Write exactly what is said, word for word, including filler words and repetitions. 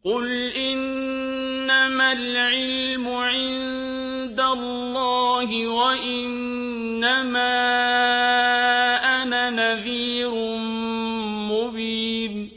قُلْ إِنَّمَا الْعِلْمُ عِندَ اللَّهِ وَإِنَّمَا أَنَا نَذِيرٌ مُّبِينٌ